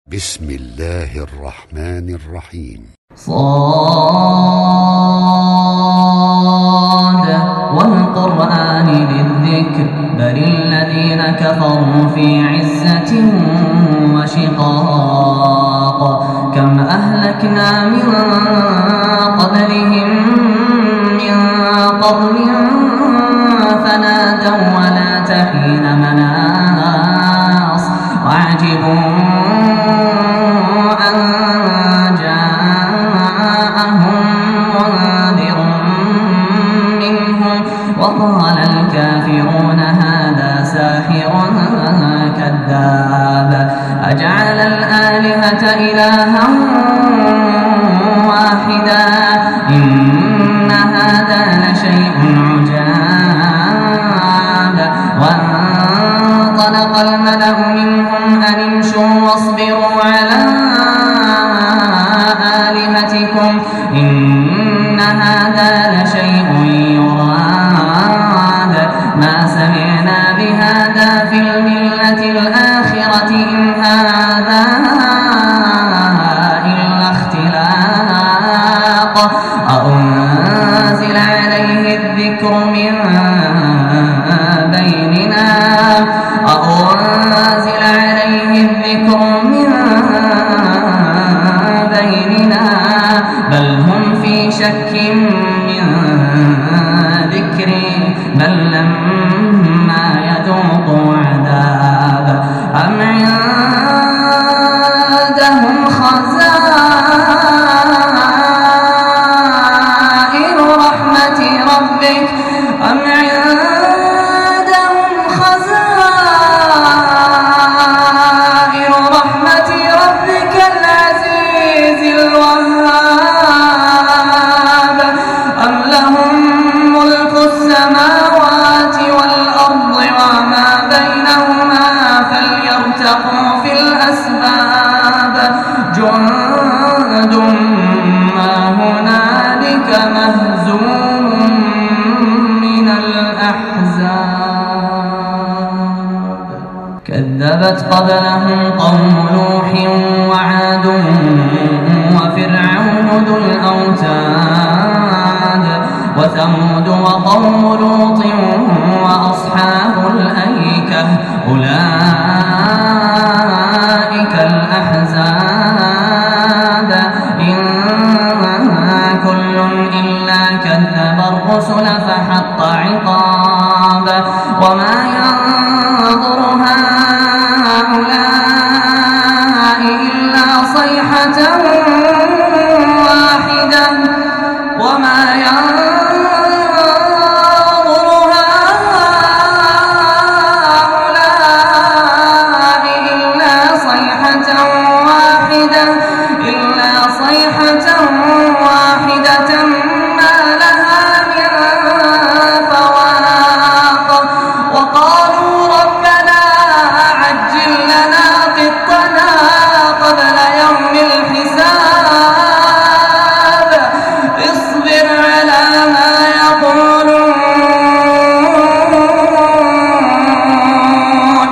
بسم الله الرحمن الرحيم. صاد والقرآن ذي الذكر بل الذين كفروا في عزة وشقاق كم أهلكنا من قبلهم من قرن فنادوا ولا تحين مناص وعجبوا أن جاءهم منذر منهم وقال الكافرون هذا ساحر كذاب أجعل الآلهة إلها واحدا إن هذا لشيء عجاب وانطلق الملأ منهم أن امشوا واصبروا على آلهتكم إن هذا لشيء يراد ما سمعنا بهذا في الملة الآخرة إن هذا إلا اختلاق أأنزل عليه الذكر من بيننا أأنزل عليه الذكر من بيننا بل هم في شك من ذكري بل لما يذوقوا عذاب أم عندهم خزائن رحمة ربك أم عندهم خزائن رحمة ربك العزيز الوهاب أم لهم ملك السماوات والأرض وما بينهما فليرتقوا في الأسباب جند ما هنالك مهزوم من الأحزاب كذبت قبلهم قوم نوح وعاد وفرعون ذو الأوتاد وثمود وقوم لوط وأصحاب الأيكة أولئك الأحزاب إن كل إلا كذب الرسل فحق عقاب وما ينظر هؤلاء إلا صيحة واحدة وما ينظر هؤلاء إلا صيحة واحدة ما لها من فواق وقالوا ربنا عجل لنا قطنا قبل يوم الحساب اصبر على ما يقولون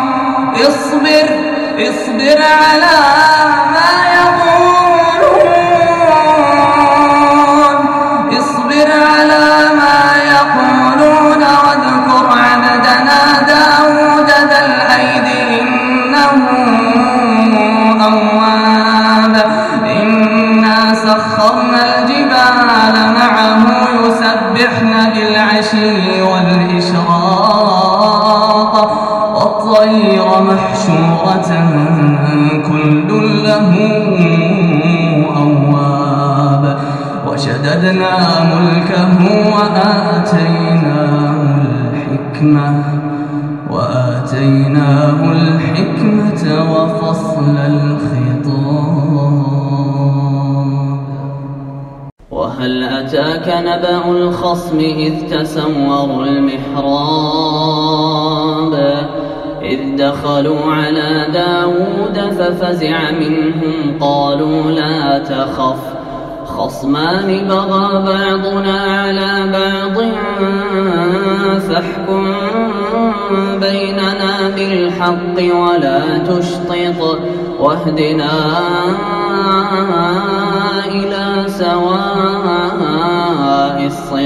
اصبر على ما يقولون واذكر عبدنا داود ذا الأيد إنه أواب إنا سخرنا الجبال معه يسبحن بالعشي والإشراق والطير محشورة كل له أواب وشددنا ملكه وآتيناه الحكمة وفصل الخطاب وهل أتاك نبأ الخصم إذ تسوروا المحراب إذ دخلوا على داود ففزع منهم قالوا لا تخف خصمان بغى بعضنا على بعض فاحكم بيننا بالحق واهدنا إلى سواء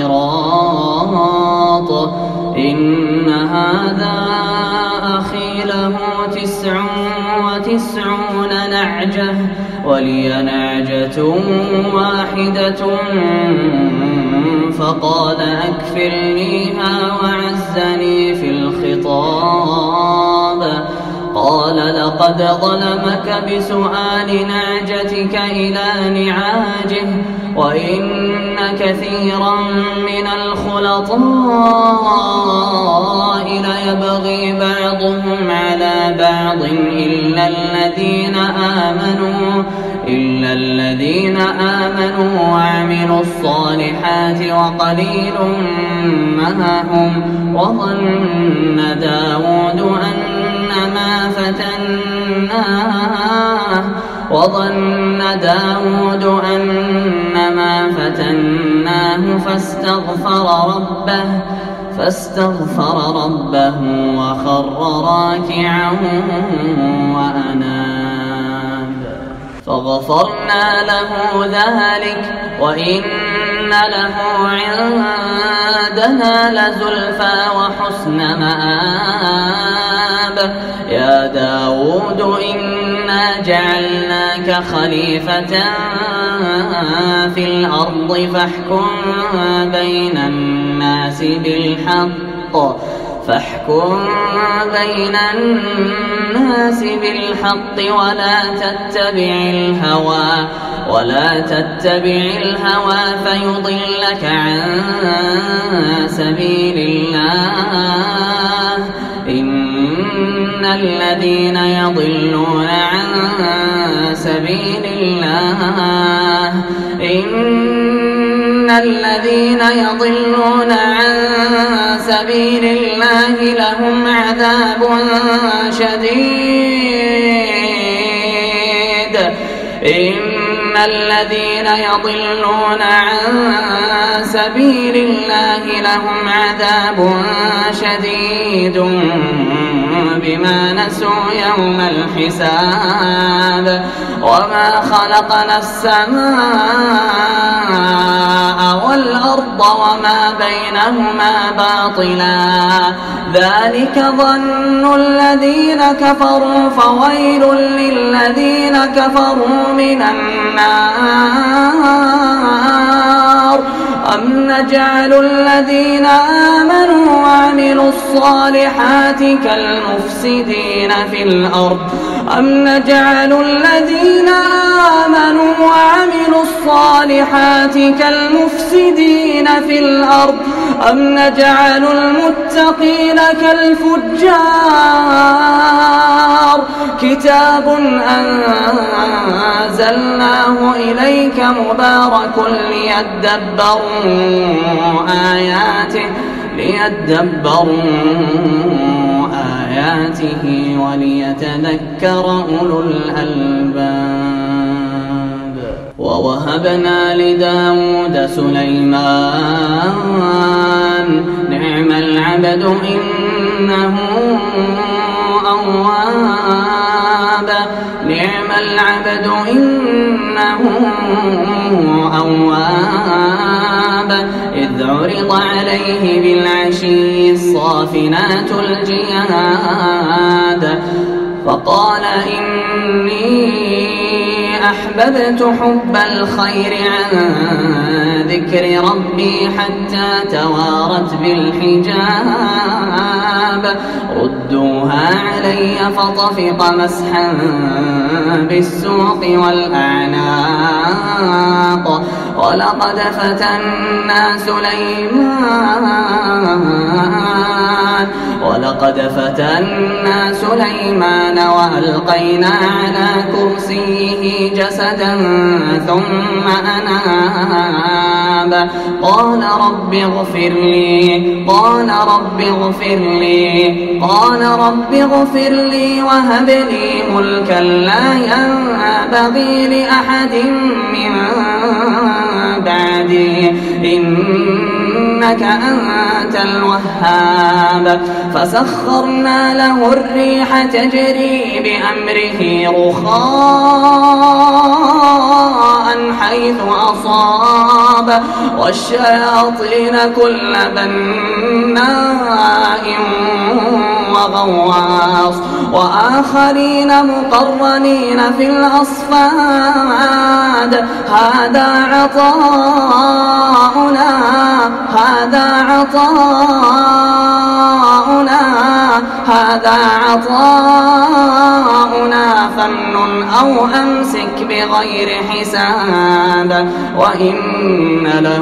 الصراط. إن هذا أخي له 99 نعجة ولي نعجة واحدة فقال أكفلنيها وعزني في الخطاب. قال لقد ظلمك بسؤال نعجتك إلى نعاجه وإن كثيرا من الخلطاء ليبغي بعضهم على بعض إلا الذين آمنوا وعملوا الصالحات وقليل ما هم. وظن داود أنما فتناه فاستغفر ربه وخر راكعا وأناب. فغفرنا له ذلك وإن له عندنا لزلفى وحسن مآب. يا داود إنا جعلناك خليفة في الأرض فاحكم بين الناس بالحق ولا تتبع الهوى فيضلك عن سبيل الله. إن الذين يضلون عن سبيل الله لهم عذاب شديد. إن الذين يضلون عن سبيل الله لهم عذاب شديد بما نسوا يوم الحساب. وما خلقنا السماء والأرض وما بينهما باطلا ذلك ظن الذين كفروا فويل للذين كفروا من النار. أم نجعل الذين آمنوا وعملوا الصالحات كالمفسدين في الأرض أم نجعل الذين آمنوا وعملوا الصالحات كالمفسدين في الأرض أم نجعل المتقين كالفجار. كتاب أنزلناه إليك مبارك ليدبروا آياته وليتذكر أولو الألباب. ووهبنا لداود سليمان نعم العبد إنه أواب. إذ عرض عليه بالعشي الصافنات الجياد فقال إني أحببت حب الخير عن ذكر ربي حتى توارت بالحجاب. ردوها علي فطفق مسحا بالسوق والأعناق. ولقد فتنا سليمان وألقينا على كرسيه جسدا ثم أناب. قال رب اغفر لي وهب لي ملكا لا ينبغي لأحد من بعدي إنك أنت الوهاب فسخرنا له الريح تجري بأمره رخاء حيث أصاب والشياطين كل بناء وغواص وآخرين مقرنين في الأصفاد هذا عطاؤنا فامنن أو أمسك بغير حساب وإن له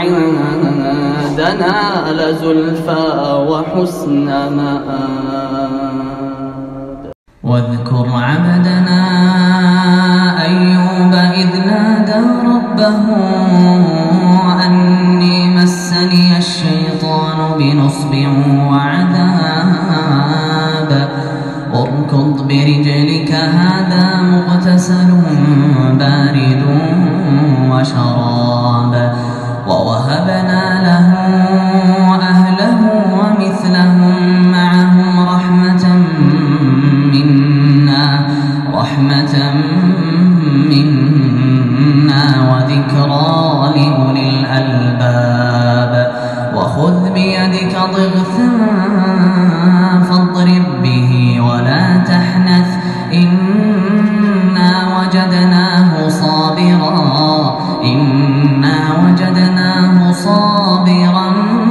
عندنا لزلفى وحسن مآب. واذكر عبدنا أيوب إذ نادى ربه أني مسني الشيطان بنصب وعذاب اركض برجلك هذا مغتسل بارد وشراب ووهبنا له أهله ومثلهم معهم رحمة منا وذكرى لأولي الألباب وخذ بيدك ضغثا فاضرب به ولا تحنث إنا وجدناه صابرا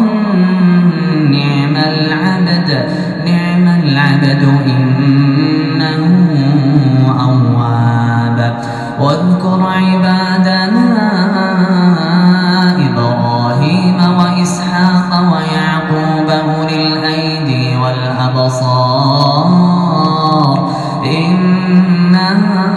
نعم العبد إنه أواب. واذكر عبادنا إبراهيم وإسحاق ويعقوب أولي الأيدي والأبصار إنا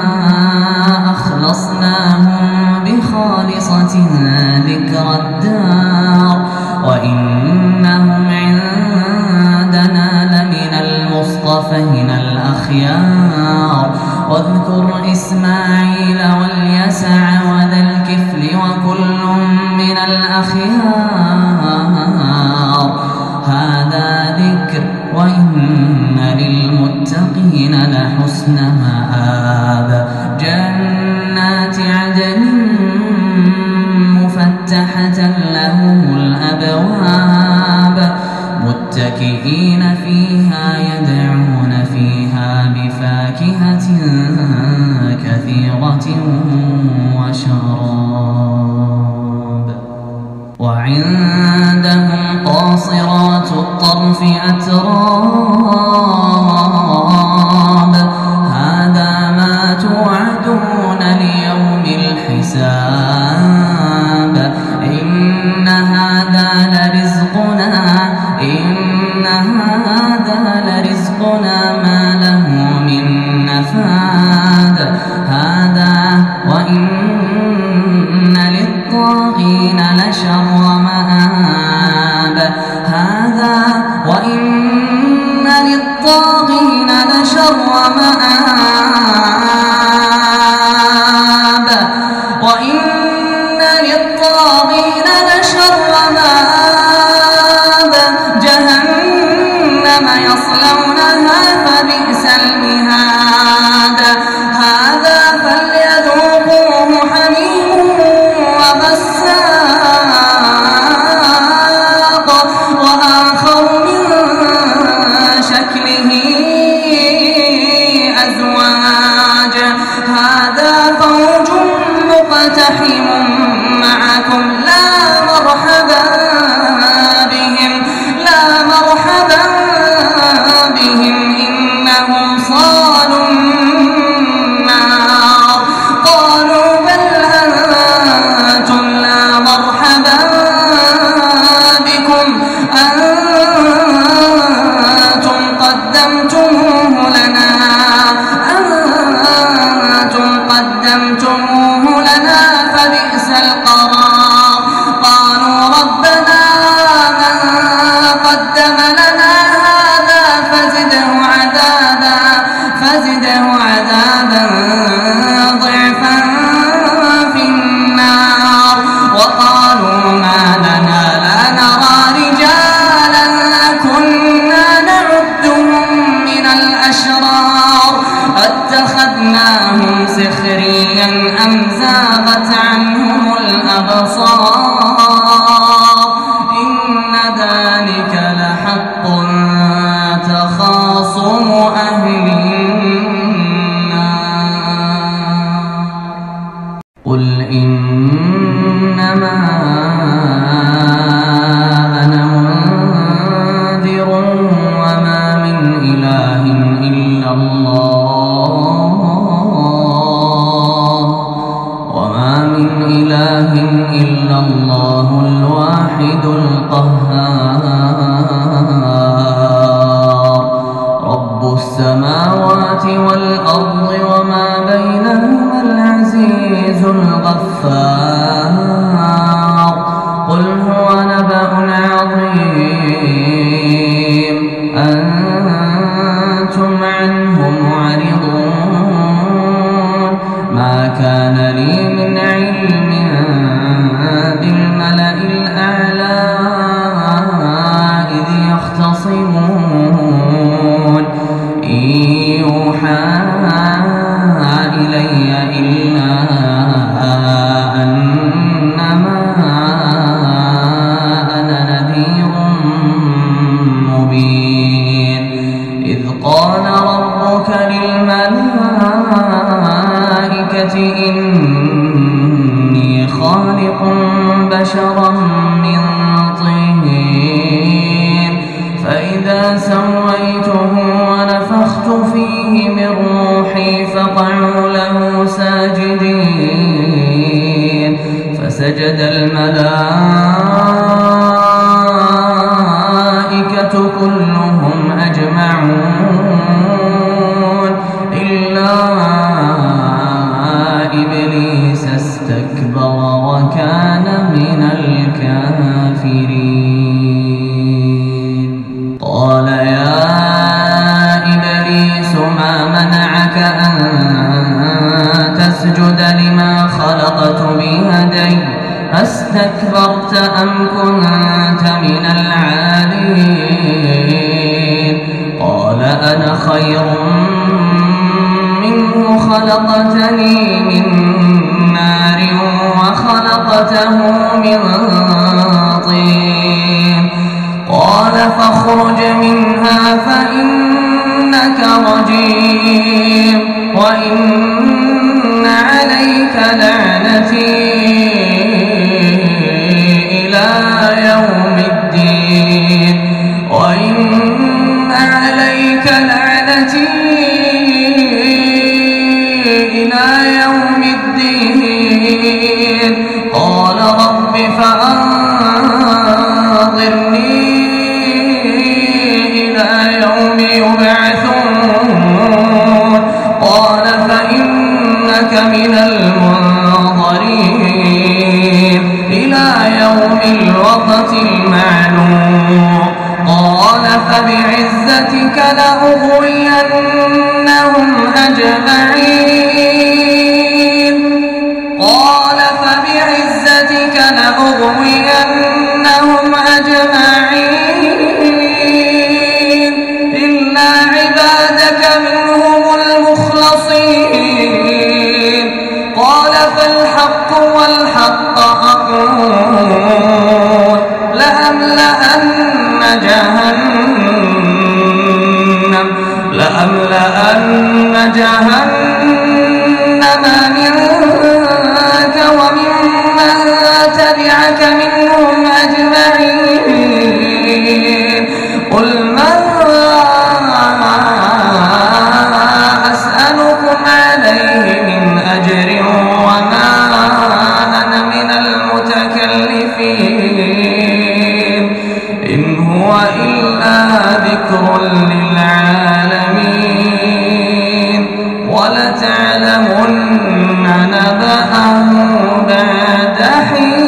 أخلصناهم بخالصة ذكر الدار وإنهم عندنا لمن المصطفين الأخيار. واذكر إسماعيل واليسع وذا الكفل وكل من الأخيار هذا ذكر وإن للمتقين لحسن مآب. جنات عدن مفتحة لهم الأبواب متكئين فيها يدعون فيها بفاكهة كثيرة وشراب. وعندهم قاصرات الطرف أتراب هذا ما توعدون ليوم الحساب إن هذا لرزقنا ما له من نفاد هذا وإن للطاغين لشر مآب جهنم يصلونها فبئس المهاد هذا فليذوقوه حميم وغساق وآخر من شكله أزواج هذا فوج مقتحم معكم لا مرحبا بهم إنهم صالوا النار قالوا بل أنتم لا مرحبا بكم أنتم قدمتموه لنا فبئس القرار قالوا ربنا من قدم لنا هذا فزده عذابا ضعفا في النار وقالوا ما لنا لا نرى حيا أم زاغت عنهم الأبصار إن ذلك لحق تخاصم أهل النار قل إنما أنا منذر وما من إله إلا الله الواحد القهار رب السماوات والأرض وما بينهما العزيز الغفار قل هو نبأ عظيم أنتم عنه معرضون ما كان لي من علم بالملأ الأعلى إذ يختصمون إن يوحى إلي إلا أنما أنا نذير مبين إذ قال ربك للملائكة إني خالق بشرا من طين فإذا سويته ونفخت فيه من روحي فقعوا له ساجدين فسجد الملائكة كلهم أجمعون إلا إبليس استكبر وكان من الكافرين قال يا إبليس ما منعك أن تسجد لما خلقت بيدي أستكبرت أم كنت من العالين قال أنا خير منه خلقتني من نار وخلقته من طين قال فاخرج منها فإنك رجيم وإن عليك لعنتي إلى يوم الدين وإن عليك لعنتي إلى يوم الدين قال رب فأنظرني إلى يوم يبعثون قال فإنك من المنظرين إلى يوم الوقت المعلوم قال فبعزتك لأغوينهم أجمعين قال فبعزتك لأغوينهم أجمعين إلا عبادك منهم المخلصين قال فالحق والحق أقول لأملأن جهنم منك وممن تبعك منهم أجمعين قل ما أسألكم عليه من أجر وما أنا من المتكلفين إن هو إلا ذكر للعالمين ولتعلمن نبأه بعد حين